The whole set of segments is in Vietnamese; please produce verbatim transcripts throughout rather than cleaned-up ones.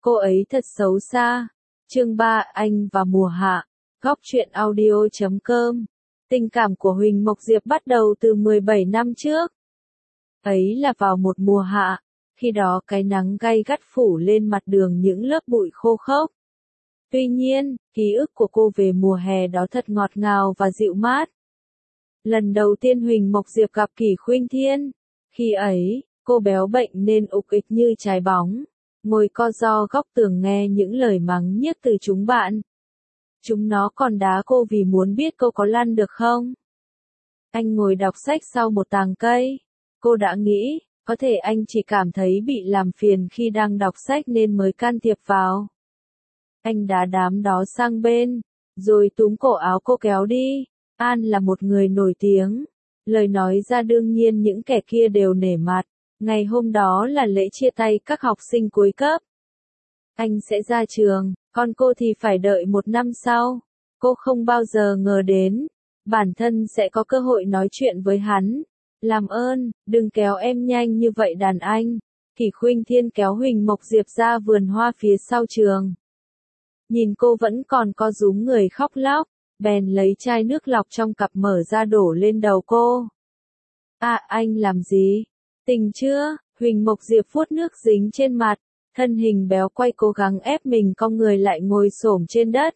Cô ấy thật xấu xa. Chương ba, Anh và mùa hạ. Góc truyện audio chấm com. Tình cảm của Huỳnh Mộc Diệp bắt đầu từ mười bảy năm trước. Ấy là vào một mùa hạ, khi đó cái nắng gay gắt phủ lên mặt đường những lớp bụi khô khốc. Tuy nhiên, ký ức của cô về mùa hè đó thật ngọt ngào và dịu mát. Lần đầu tiên Huỳnh Mộc Diệp gặp Kỷ Khuynh Thiên, khi ấy, cô béo bệnh nên ục ịch như trái bóng, ngồi co ro góc tường nghe những lời mắng nhiếc từ chúng bạn. Chúng nó còn đá cô vì muốn biết cô có lăn được không. Anh ngồi đọc sách sau một tàng cây. Cô đã nghĩ, có thể anh chỉ cảm thấy bị làm phiền khi đang đọc sách nên mới can thiệp vào. Anh đá đám đó sang bên, rồi túm cổ áo cô kéo đi. An là một người nổi tiếng. Lời nói ra đương nhiên những kẻ kia đều nể mặt. Ngày hôm đó là lễ chia tay các học sinh cuối cấp. Anh sẽ ra trường, còn cô thì phải đợi một năm sau. Cô không bao giờ ngờ đến, bản thân sẽ có cơ hội nói chuyện với hắn. Làm ơn, đừng kéo em nhanh như vậy đàn anh. Kỷ Khuynh Thiên kéo Huỳnh Mộc Diệp ra vườn hoa phía sau trường. Nhìn cô vẫn còn co rúm người khóc lóc, bèn lấy chai nước lọc trong cặp mở ra đổ lên đầu cô. À, anh làm gì? Tỉnh chưa? Huỳnh Mộc Diệp vuốt nước dính trên mặt, thân hình béo quay cố gắng ép mình cong người lại ngồi xổm trên đất.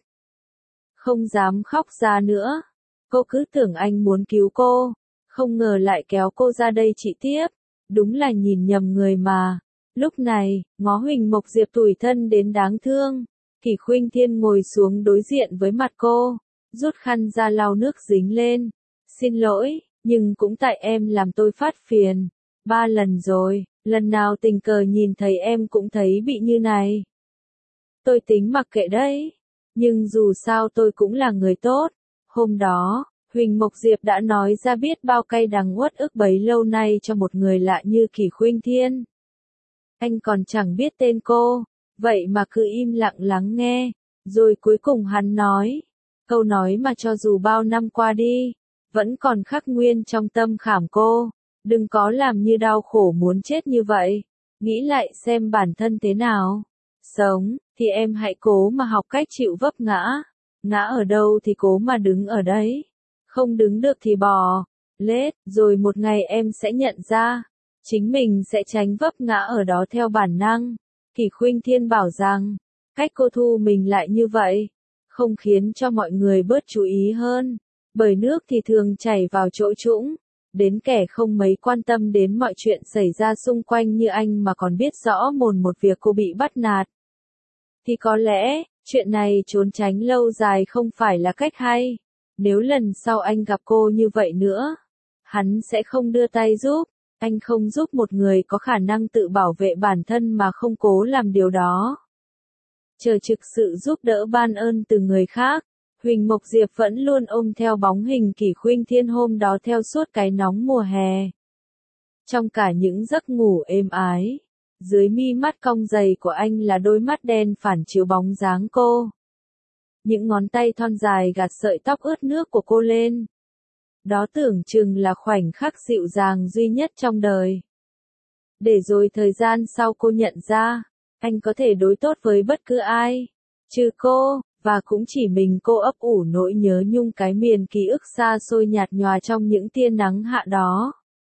Không dám khóc ra nữa. Cô cứ tưởng anh muốn cứu cô, không ngờ lại kéo cô ra đây trị tiếp. Đúng là nhìn nhầm người mà. Lúc này, ngó Huỳnh Mộc Diệp tủi thân đến đáng thương. Kỷ Khuynh Thiên ngồi xuống đối diện với mặt cô, rút khăn ra lau nước dính lên. Xin lỗi, nhưng cũng tại em làm tôi phát phiền. Ba lần rồi, lần nào tình cờ nhìn thấy em cũng thấy bị như này. Tôi tính mặc kệ đấy, nhưng dù sao tôi cũng là người tốt. Hôm đó, Huỳnh Mộc Diệp đã nói ra biết bao cay đắng uất ức bấy lâu nay cho một người lạ như Kỷ Khuynh Thiên. Anh còn chẳng biết tên cô, vậy mà cứ im lặng lắng nghe, rồi cuối cùng hắn nói, câu nói mà cho dù bao năm qua đi, vẫn còn khắc nguyên trong tâm khảm cô. Đừng có làm như đau khổ muốn chết như vậy. Nghĩ lại xem bản thân thế nào. Sống, thì em hãy cố mà học cách chịu vấp ngã. Ngã ở đâu thì cố mà đứng ở đấy. Không đứng được thì bò lết, rồi một ngày em sẽ nhận ra, chính mình sẽ tránh vấp ngã ở đó theo bản năng. Kỷ Khuynh Thiên bảo rằng, cách cô thu mình lại như vậy, không khiến cho mọi người bớt chú ý hơn. Bởi nước thì thường chảy vào chỗ trũng. Đến kẻ không mấy quan tâm đến mọi chuyện xảy ra xung quanh như anh mà còn biết rõ mồn một việc cô bị bắt nạt. Thì có lẽ, chuyện này trốn tránh lâu dài không phải là cách hay. Nếu lần sau anh gặp cô như vậy nữa, hắn sẽ không đưa tay giúp. Anh không giúp một người có khả năng tự bảo vệ bản thân mà không cố làm điều đó. Chờ trực sự giúp đỡ ban ơn từ người khác. Huỳnh Mộc Diệp vẫn luôn ôm theo bóng hình Kỷ Khuynh Thiên hôm đó theo suốt cái nóng mùa hè. Trong cả những giấc ngủ êm ái, dưới mi mắt cong dày của anh là đôi mắt đen phản chiếu bóng dáng cô. Những ngón tay thon dài gạt sợi tóc ướt nước của cô lên. Đó tưởng chừng là khoảnh khắc dịu dàng duy nhất trong đời. Để rồi thời gian sau cô nhận ra, anh có thể đối tốt với bất cứ ai, trừ cô. Và cũng chỉ mình cô ấp ủ nỗi nhớ nhung cái miền ký ức xa xôi nhạt nhòa trong những tia nắng hạ đó.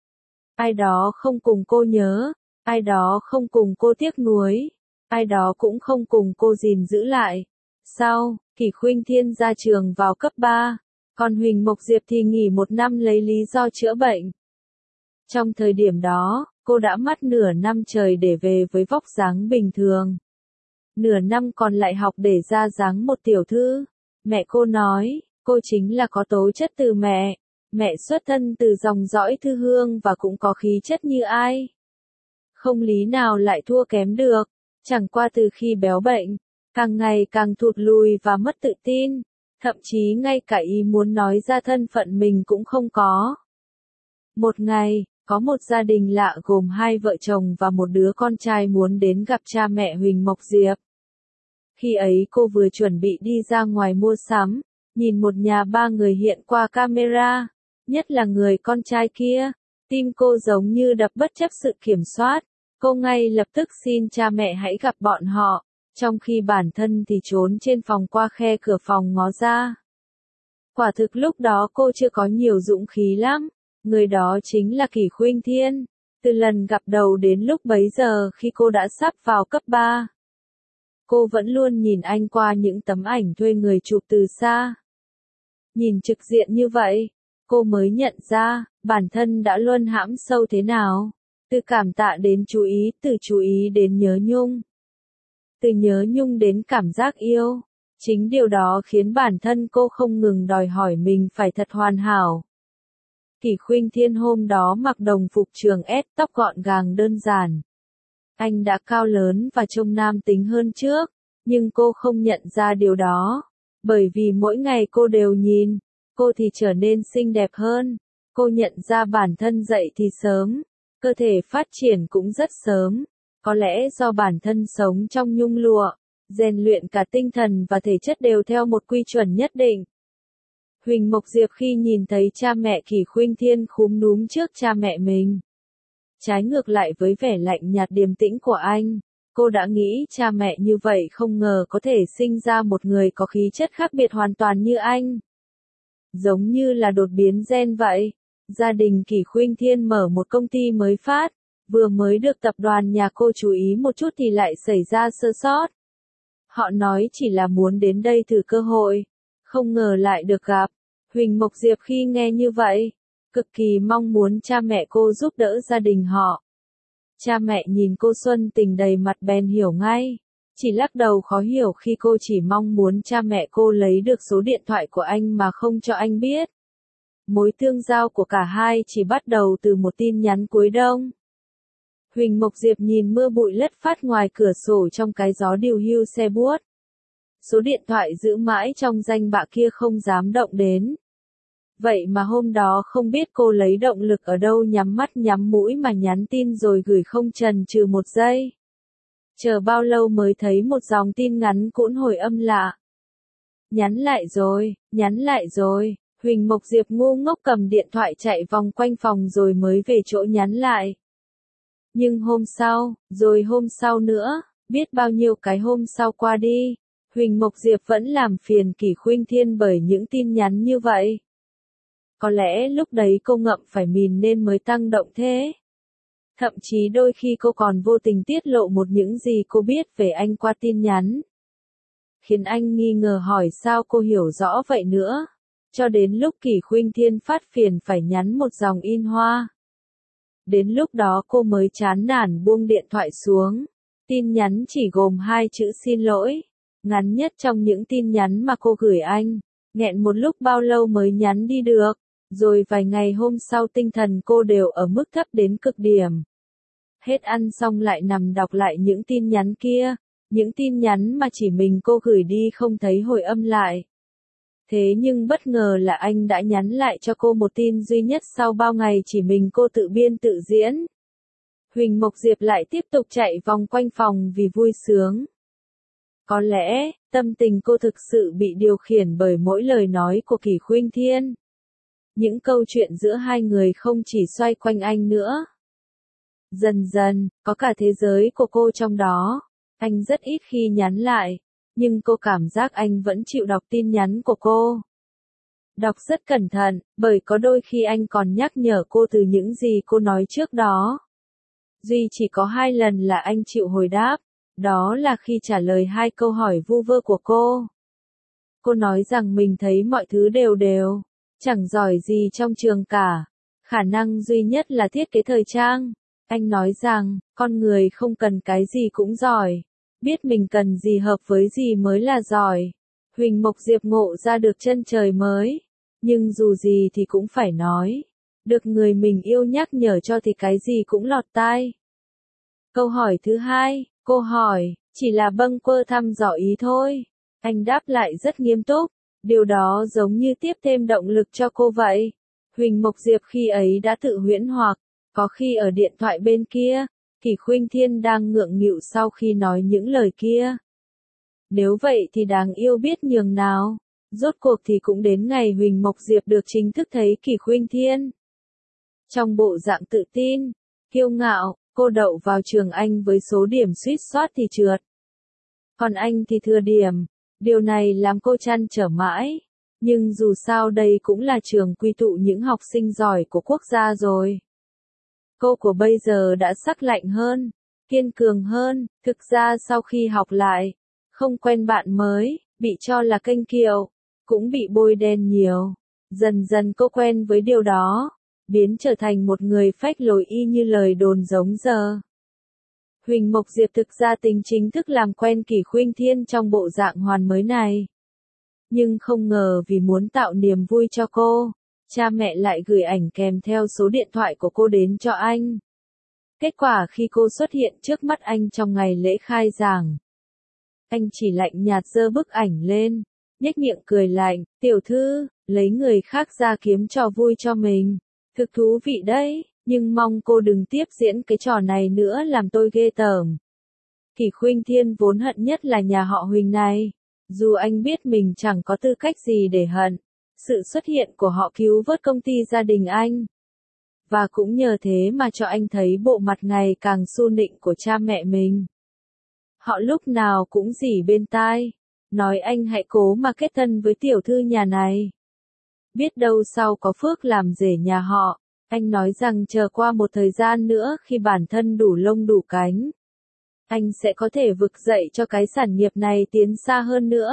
Ai đó không cùng cô nhớ, ai đó không cùng cô tiếc nuối, ai đó cũng không cùng cô gìn giữ lại. Sau, Kỷ Khuynh Thiên ra trường vào cấp ba, còn Huỳnh Mộc Diệp thì nghỉ một năm lấy lý do chữa bệnh. Trong thời điểm đó, cô đã mất nửa năm trời để về với vóc dáng bình thường. Nửa năm còn lại học để ra dáng một tiểu thư. Mẹ cô nói, cô chính là có tố chất từ mẹ. Mẹ xuất thân từ dòng dõi Thư Hương và cũng có khí chất như ai. Không lý nào lại thua kém được. Chẳng qua từ khi béo bệnh, càng ngày càng thụt lùi và mất tự tin. Thậm chí ngay cả ý muốn nói ra thân phận mình cũng không có. Một ngày, có một gia đình lạ gồm hai vợ chồng và một đứa con trai muốn đến gặp cha mẹ Huỳnh Mộc Diệp. Khi ấy cô vừa chuẩn bị đi ra ngoài mua sắm, nhìn một nhà ba người hiện qua camera, nhất là người con trai kia, tim cô giống như đập bất chấp sự kiểm soát, cô ngay lập tức xin cha mẹ hãy gặp bọn họ. trong khi bản thân thì trốn trên phòng qua khe cửa phòng ngó ra. Quả thực lúc đó cô chưa có nhiều dũng khí lắm, người đó chính là Kỷ Khuynh Thiên, từ lần gặp đầu đến lúc bấy giờ khi cô đã sắp vào cấp ba. Cô vẫn luôn nhìn anh qua những tấm ảnh thuê người chụp từ xa. Nhìn trực diện như vậy, cô mới nhận ra, bản thân đã luân hãm sâu thế nào. Từ cảm tạ đến chú ý, từ chú ý đến nhớ nhung. Từ nhớ nhung đến cảm giác yêu. Chính điều đó khiến bản thân cô không ngừng đòi hỏi mình phải thật hoàn hảo. Kỷ Khuynh Thiên hôm đó mặc đồng phục trường S, tóc gọn gàng đơn giản. Anh đã cao lớn và trông nam tính hơn trước, nhưng cô không nhận ra điều đó. Bởi vì mỗi ngày cô đều nhìn, cô thì trở nên xinh đẹp hơn. Cô nhận ra bản thân dậy thì sớm, cơ thể phát triển cũng rất sớm. Có lẽ do bản thân sống trong nhung lụa, rèn luyện cả tinh thần và thể chất đều theo một quy chuẩn nhất định. Huỳnh Mộc Diệp khi nhìn thấy cha mẹ Kỷ Khuynh Thiên khúm núm trước cha mẹ mình. Trái ngược lại với vẻ lạnh nhạt điềm tĩnh của anh, cô đã nghĩ cha mẹ như vậy không ngờ có thể sinh ra một người có khí chất khác biệt hoàn toàn như anh. Giống như là đột biến gen vậy, gia đình Kỷ Khuynh Thiên mở một công ty mới phát, vừa mới được tập đoàn nhà cô chú ý một chút thì lại xảy ra sơ sót. Họ nói chỉ là muốn đến đây thử cơ hội, không ngờ lại được gặp. Huỳnh Mộc Diệp khi nghe như vậy, cực kỳ mong muốn cha mẹ cô giúp đỡ gia đình họ. Cha mẹ nhìn cô xuân tình đầy mặt bèn hiểu ngay, chỉ lắc đầu khó hiểu khi cô chỉ mong muốn cha mẹ cô lấy được số điện thoại của anh mà không cho anh biết. Mối tương giao của cả hai chỉ bắt đầu từ một tin nhắn cuối đông. Huỳnh Mộc Diệp nhìn mưa bụi lất phát ngoài cửa sổ trong cái gió điều hưu xe buốt. Số điện thoại giữ mãi trong danh bạ kia không dám động đến. Vậy mà hôm đó không biết cô lấy động lực ở đâu nhắm mắt nhắm mũi mà nhắn tin rồi gửi không chần chừ một giây. Chờ bao lâu mới thấy một dòng tin ngắn cũn hồi âm lạ. Nhắn lại rồi, nhắn lại rồi. Huỳnh Mộc Diệp ngu ngốc cầm điện thoại chạy vòng quanh phòng rồi mới về chỗ nhắn lại. Nhưng hôm sau, rồi hôm sau nữa, biết bao nhiêu cái hôm sau qua đi, Huỳnh Mộc Diệp vẫn làm phiền Kỷ Khuynh Thiên bởi những tin nhắn như vậy. Có lẽ lúc đấy cô ngậm phải mìn nên mới tăng động thế. Thậm chí đôi khi cô còn vô tình tiết lộ một những gì cô biết về anh qua tin nhắn. Khiến anh nghi ngờ hỏi sao cô hiểu rõ vậy nữa. Cho đến lúc Kỷ Khuynh Thiên phát phiền phải nhắn một dòng in hoa. Đến lúc đó cô mới chán nản buông điện thoại xuống. Tin nhắn chỉ gồm hai chữ xin lỗi. Ngắn nhất trong những tin nhắn mà cô gửi anh. Nghẹn một lúc bao lâu mới nhắn đi được. Rồi vài ngày hôm sau tinh thần cô đều ở mức thấp đến cực điểm. Hết ăn xong lại nằm đọc lại những tin nhắn kia. Những tin nhắn mà chỉ mình cô gửi đi không thấy hồi âm lại. Thế nhưng bất ngờ là anh đã nhắn lại cho cô một tin duy nhất sau bao ngày chỉ mình cô tự biên tự diễn. Huỳnh Mộc Diệp lại tiếp tục chạy vòng quanh phòng vì vui sướng. Có lẽ, tâm tình cô thực sự bị điều khiển bởi mỗi lời nói của Kỷ Khuynh Thiên. Những câu chuyện giữa hai người không chỉ xoay quanh anh nữa. Dần dần, có cả thế giới của cô trong đó. Anh rất ít khi nhắn lại. Nhưng cô cảm giác anh vẫn chịu đọc tin nhắn của cô. Đọc rất cẩn thận, bởi có đôi khi anh còn nhắc nhở cô từ những gì cô nói trước đó. Duy chỉ có hai lần là anh chịu hồi đáp, đó là khi trả lời hai câu hỏi vu vơ của cô. Cô nói rằng mình thấy mọi thứ đều đều, chẳng giỏi gì trong trường cả. Khả năng duy nhất là thiết kế thời trang. Anh nói rằng, con người không cần cái gì cũng giỏi. Biết mình cần gì hợp với gì mới là giỏi. Huỳnh Mộc Diệp ngộ ra được chân trời mới. Nhưng dù gì thì cũng phải nói. Được người mình yêu nhắc nhở cho thì cái gì cũng lọt tai. Câu hỏi thứ hai, cô hỏi, chỉ là bâng quơ thăm dò ý thôi. Anh đáp lại rất nghiêm túc. Điều đó giống như tiếp thêm động lực cho cô vậy. Huỳnh Mộc Diệp khi ấy đã tự huyễn hoặc, có khi ở điện thoại bên kia. Kỷ Khuynh Thiên đang ngượng nghịu sau khi nói những lời kia. Nếu vậy thì đáng yêu biết nhường nào. Rốt cuộc thì cũng đến ngày Huỳnh Mộc Diệp được chính thức thấy Kỷ Khuynh Thiên. Trong bộ dạng tự tin, kiêu ngạo, cô đậu vào trường Anh với số điểm suýt soát thì trượt. Còn anh thì thừa điểm. Điều này làm cô trăn trở mãi. Nhưng dù sao đây cũng là trường quy tụ những học sinh giỏi của quốc gia rồi. Cô của bây giờ đã sắc lạnh hơn, kiên cường hơn, thực ra sau khi học lại, không quen bạn mới, bị cho là kênh kiệu, cũng bị bôi đen nhiều. Dần dần cô quen với điều đó, biến trở thành một người phách lối y như lời đồn giống giờ. Huỳnh Mộc Diệp thực ra tính chính thức làm quen Kỷ Khuynh Thiên trong bộ dạng hoàn mới này. Nhưng không ngờ vì muốn tạo niềm vui cho cô, cha mẹ lại gửi ảnh kèm theo số điện thoại của cô đến cho anh. Kết quả khi cô xuất hiện trước mắt anh trong ngày lễ khai giảng, anh chỉ lạnh nhạt giơ bức ảnh lên, nhếch miệng cười lạnh, tiểu thư, lấy người khác ra kiếm trò vui cho mình. Thực thú vị đấy, nhưng mong cô đừng tiếp diễn cái trò này nữa làm tôi ghê tởm. Kỷ Khuynh Thiên vốn hận nhất là nhà họ Huỳnh này. Dù anh biết mình chẳng có tư cách gì để hận, sự xuất hiện của họ cứu vớt công ty gia đình anh. Và cũng nhờ thế mà cho anh thấy bộ mặt ngày càng su nịnh của cha mẹ mình. Họ lúc nào cũng rỉ bên tai, nói anh hãy cố mà kết thân với tiểu thư nhà này. Biết đâu sau có phước làm rể nhà họ, anh nói rằng chờ qua một thời gian nữa khi bản thân đủ lông đủ cánh, anh sẽ có thể vực dậy cho cái sản nghiệp này tiến xa hơn nữa.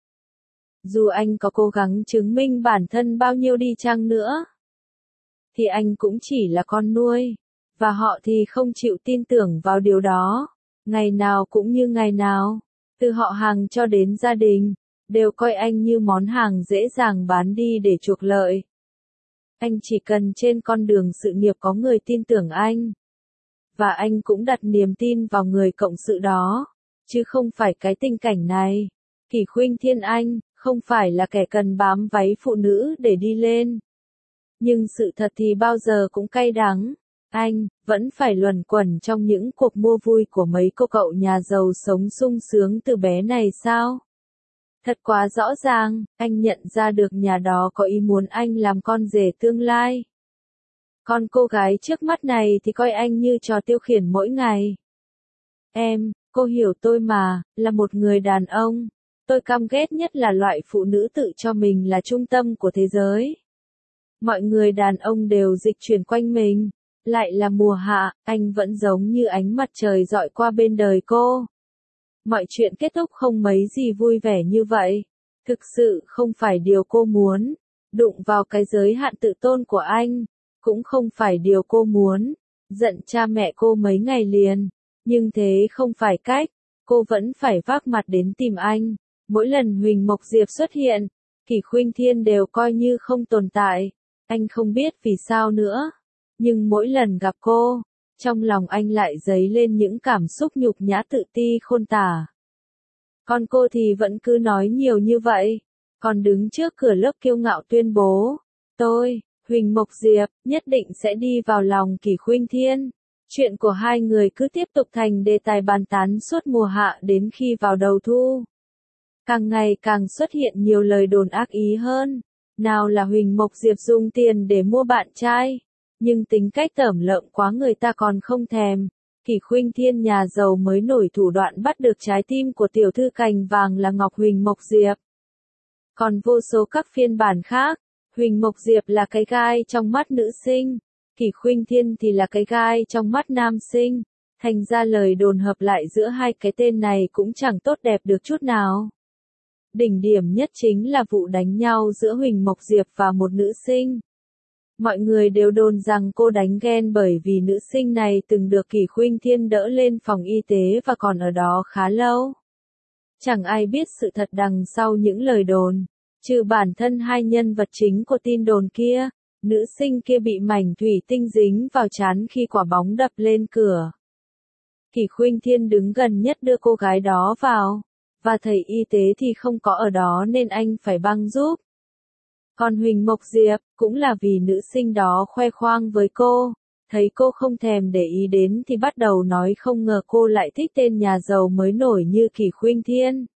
Dù anh có cố gắng chứng minh bản thân bao nhiêu đi chăng nữa, thì anh cũng chỉ là con nuôi, và họ thì không chịu tin tưởng vào điều đó. Ngày nào cũng như ngày nào, từ họ hàng cho đến gia đình, đều coi anh như món hàng dễ dàng bán đi để chuộc lợi. Anh chỉ cần trên con đường sự nghiệp có người tin tưởng anh. Và anh cũng đặt niềm tin vào người cộng sự đó, chứ không phải cái tình cảnh này. Kỷ Khuynh Thiên anh, không phải là kẻ cần bám váy phụ nữ để đi lên. Nhưng sự thật thì bao giờ cũng cay đắng. Anh, vẫn phải luẩn quẩn trong những cuộc mua vui của mấy cô cậu nhà giàu sống sung sướng từ bé này sao? Thật quá rõ ràng, anh nhận ra được nhà đó có ý muốn anh làm con rể tương lai. Còn cô gái trước mắt này thì coi anh như trò tiêu khiển mỗi ngày. Em, cô hiểu tôi mà, là một người đàn ông. Tôi căm ghét nhất là loại phụ nữ tự cho mình là trung tâm của thế giới. Mọi người đàn ông đều dịch chuyển quanh mình. Lại là mùa hạ, anh vẫn giống như ánh mặt trời rọi qua bên đời cô. Mọi chuyện kết thúc không mấy gì vui vẻ như vậy. Thực sự không phải điều cô muốn. Đụng vào cái giới hạn tự tôn của anh. Cũng không phải điều cô muốn. Giận cha mẹ cô mấy ngày liền. Nhưng thế không phải cách. Cô vẫn phải vác mặt đến tìm anh. Mỗi lần Huỳnh Mộc Diệp xuất hiện, Kỷ Khuynh Thiên đều coi như không tồn tại. Anh không biết vì sao nữa. Nhưng mỗi lần gặp cô, trong lòng anh lại dấy lên những cảm xúc nhục nhã tự ti khôn tả. Còn cô thì vẫn cứ nói nhiều như vậy. Còn đứng trước cửa lớp kiêu ngạo tuyên bố. Tôi, Huỳnh Mộc Diệp, nhất định sẽ đi vào lòng Kỷ Khuynh Thiên. Chuyện của hai người cứ tiếp tục thành đề tài bàn tán suốt mùa hạ đến khi vào đầu thu. Càng ngày càng xuất hiện nhiều lời đồn ác ý hơn. Nào là Huỳnh Mộc Diệp dùng tiền để mua bạn trai. Nhưng tính cách tởm lợm quá người ta còn không thèm. Kỷ Khuynh Thiên nhà giàu mới nổi thủ đoạn bắt được trái tim của tiểu thư cành vàng là Ngọc Huỳnh Mộc Diệp. Còn vô số các phiên bản khác, Huỳnh Mộc Diệp là cái gai trong mắt nữ sinh, Kỷ Khuynh Thiên thì là cái gai trong mắt nam sinh. Thành ra lời đồn hợp lại giữa hai cái tên này cũng chẳng tốt đẹp được chút nào. Đỉnh điểm nhất chính là vụ đánh nhau giữa Huỳnh Mộc Diệp và một nữ sinh. Mọi người đều đồn rằng cô đánh ghen bởi vì nữ sinh này từng được Kỷ Khuynh Thiên đỡ lên phòng y tế và còn ở đó khá lâu. Chẳng ai biết sự thật đằng sau những lời đồn, trừ bản thân hai nhân vật chính của tin đồn kia. Nữ sinh kia bị mảnh thủy tinh dính vào trán khi quả bóng đập lên cửa. Kỷ Khuynh Thiên đứng gần nhất đưa cô gái đó vào, và thầy y tế thì không có ở đó nên anh phải băng giúp. Còn Huỳnh Mộc Diệp, cũng là vì nữ sinh đó khoe khoang với cô, thấy cô không thèm để ý đến thì bắt đầu nói không ngờ cô lại thích tên nhà giàu mới nổi như Kỷ Khuynh Thiên.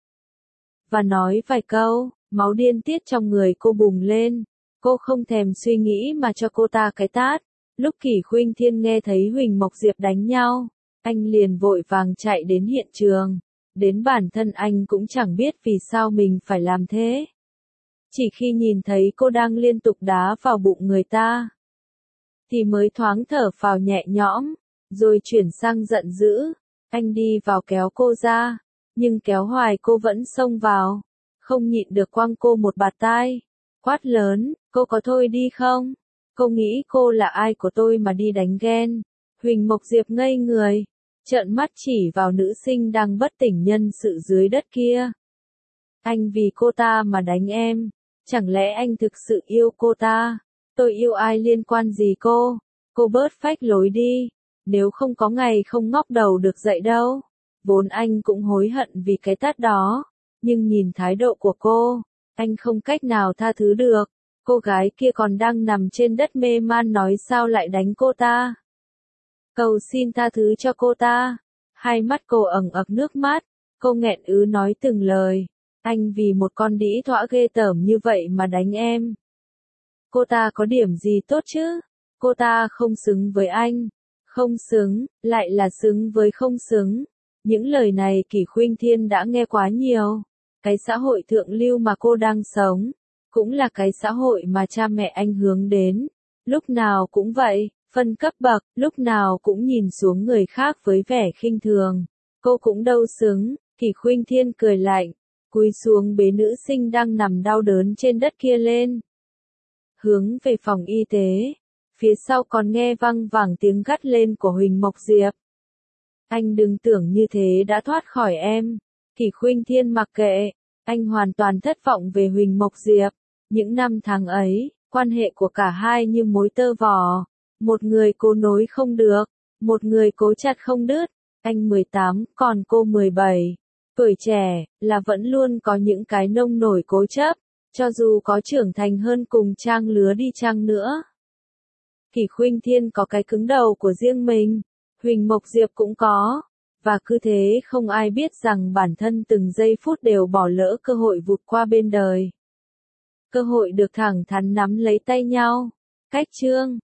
Và nói vài câu, máu điên tiết trong người cô bùng lên, cô không thèm suy nghĩ mà cho cô ta cái tát. Lúc Kỷ Khuynh Thiên nghe thấy Huỳnh Mộc Diệp đánh nhau, anh liền vội vàng chạy đến hiện trường, Đến bản thân anh cũng chẳng biết vì sao mình phải làm thế. Chỉ khi nhìn thấy cô đang liên tục đá vào bụng người ta, thì mới thoáng thở phào nhẹ nhõm, rồi chuyển sang giận dữ. Anh đi vào kéo cô ra, nhưng kéo hoài cô vẫn xông vào, không nhịn được quăng cô một bạt tai, quát lớn, cô có thôi đi không? Cô nghĩ cô là ai của tôi mà đi đánh ghen? Huỳnh Mộc Diệp ngây người, trợn mắt chỉ vào nữ sinh đang bất tỉnh nhân sự dưới đất kia. Anh vì cô ta mà đánh em, chẳng lẽ anh thực sự yêu cô ta? Tôi yêu ai liên quan gì cô? Cô bớt phách lối đi, nếu không có ngày không ngóc đầu được dậy đâu. Vốn anh cũng hối hận vì cái tát đó, nhưng nhìn thái độ của cô, anh không cách nào tha thứ được. Cô gái kia còn đang nằm trên đất mê man nói sao lại đánh cô ta. Cầu xin tha thứ cho cô ta. Hai mắt cô ẩn ực nước mắt, cô nghẹn ứ nói từng lời. Anh vì một con đĩ thõa ghê tởm như vậy mà đánh em. Cô ta có điểm gì tốt chứ? Cô ta không xứng với anh. Không xứng, lại là xứng với không xứng. Những lời này Kỷ Khuynh Thiên đã nghe quá nhiều. Cái xã hội thượng lưu mà cô đang sống, cũng là cái xã hội mà cha mẹ anh hướng đến. Lúc nào cũng vậy, phân cấp bậc, lúc nào cũng nhìn xuống người khác với vẻ khinh thường. Cô cũng đâu xứng. Kỷ Khuynh Thiên cười lạnh, cúi xuống bế nữ sinh đang nằm đau đớn trên đất kia lên, hướng về phòng y tế. Phía sau còn nghe văng vẳng tiếng gắt lên của Huỳnh Mộc Diệp. Anh đừng tưởng như thế đã thoát khỏi em. Kỷ Khuynh Thiên mặc kệ, anh hoàn toàn thất vọng về Huỳnh Mộc Diệp. Những năm tháng ấy, quan hệ của cả hai như mối tơ vò. Một người cố nối không được, một người cố chặt không đứt. Anh mười tám, còn cô mười bảy. Tuổi trẻ, là vẫn luôn có những cái nông nổi cố chấp, cho dù có trưởng thành hơn cùng trang lứa đi chăng nữa. Kỷ Khuynh Thiên có cái cứng đầu của riêng mình, Huỳnh Mộc Diệp cũng có, và cứ thế không ai biết rằng bản thân từng giây phút đều bỏ lỡ cơ hội vụt qua bên đời. Cơ hội được thẳng thắn nắm lấy tay nhau. Cách chương